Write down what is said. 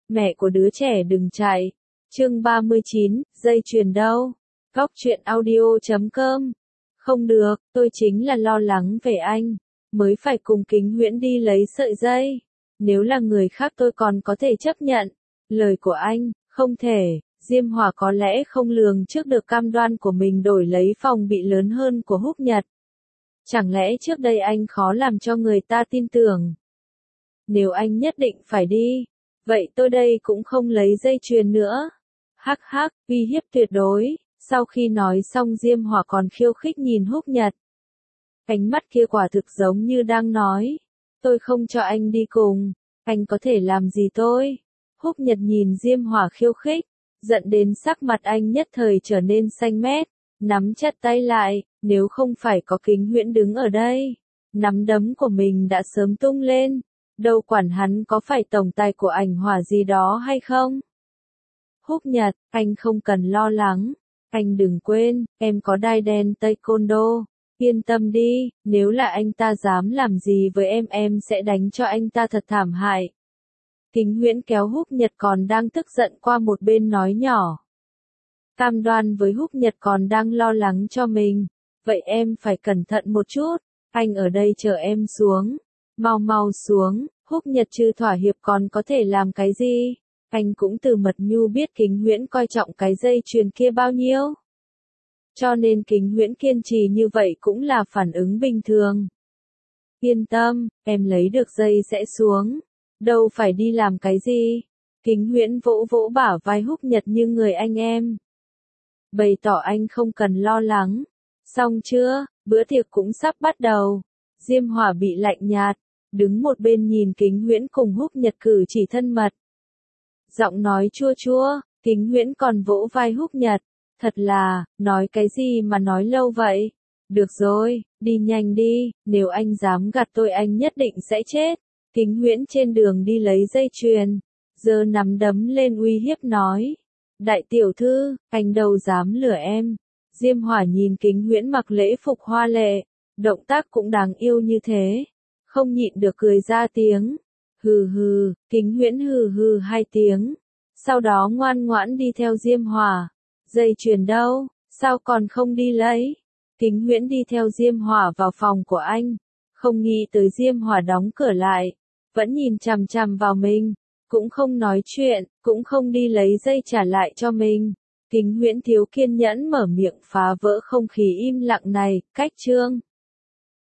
Mẹ của đứa trẻ đừng chạy. Chương 39, dây chuyền đâu? Góc truyện audio.com. Không được, tôi chính là lo lắng về anh, mới phải cùng Kính Huyễn đi lấy sợi dây. Nếu là người khác tôi còn có thể chấp nhận. Lời của anh, không thể. Diêm Hỏa có lẽ không lường trước được cam đoan của mình đổi lấy phòng bị lớn hơn của Húc Nhật. Chẳng lẽ trước đây anh khó làm cho người ta tin tưởng? Nếu anh nhất định phải đi, vậy tôi đây cũng không lấy dây chuyền nữa. Hắc hắc, uy hiếp tuyệt đối. Sau khi nói xong Diêm Hỏa còn khiêu khích nhìn Húc Nhật. Ánh mắt kia quả thực giống như đang nói, tôi không cho anh đi cùng, anh có thể làm gì tôi? Húc Nhật nhìn Diêm Hỏa khiêu khích, giận đến sắc mặt anh nhất thời trở nên xanh mét, nắm chặt tay lại, nếu không phải có Kính Huyễn đứng ở đây, nắm đấm của mình đã sớm tung lên, đâu quản hắn có phải tổng tài của ảnh hỏa gì đó hay không? Húc Nhật, anh không cần lo lắng, anh đừng quên, em có đai đen taekwondo, yên tâm đi, nếu là anh ta dám làm gì với em sẽ đánh cho anh ta thật thảm hại. Kính Huyễn kéo Húc Nhật còn đang tức giận qua một bên nói nhỏ. Cam đoan với Húc Nhật còn đang lo lắng cho mình, vậy em phải cẩn thận một chút, anh ở đây chờ em xuống, mau xuống, Húc Nhật trừ thỏa hiệp còn có thể làm cái gì? Anh cũng từ mật nhu biết Kính Huyễn coi trọng cái dây chuyền kia bao nhiêu. Cho nên Kính Huyễn kiên trì như vậy cũng là phản ứng bình thường. Yên tâm, em lấy được dây sẽ xuống. Đâu phải đi làm cái gì. Kính Huyễn vỗ vỗ bả vai Húc Nhật như người anh em. Bày tỏ anh không cần lo lắng. Xong chưa, bữa tiệc cũng sắp bắt đầu. Diêm Hỏa bị lạnh nhạt, đứng một bên nhìn Kính Huyễn cùng Húc Nhật cử chỉ thân mật. Giọng nói chua chua, Kính Huyễn còn vỗ vai Húc Nhật. Thật là, nói cái gì mà nói lâu vậy? Được rồi, đi nhanh đi, nếu anh dám gạt tôi anh nhất định sẽ chết. Kính Huyễn trên đường đi lấy dây chuyền, giơ nắm đấm lên uy hiếp nói. Đại tiểu thư, anh đâu dám lừa em. Diêm Hỏa nhìn Kính Huyễn mặc lễ phục hoa lệ, động tác cũng đáng yêu như thế. Không nhịn được cười ra tiếng. Hừ hừ, Kính Huyễn hừ hừ hai tiếng. Sau đó ngoan ngoãn đi theo Diêm Hỏa. Dây chuyền đâu, sao còn không đi lấy? Kính Huyễn đi theo Diêm Hỏa vào phòng của anh. Không nghĩ tới Diêm Hỏa đóng cửa lại. Vẫn nhìn chằm chằm vào mình. Cũng không nói chuyện, cũng không đi lấy dây trả lại cho mình. Kính Huyễn thiếu kiên nhẫn mở miệng phá vỡ không khí im lặng này, cách chương.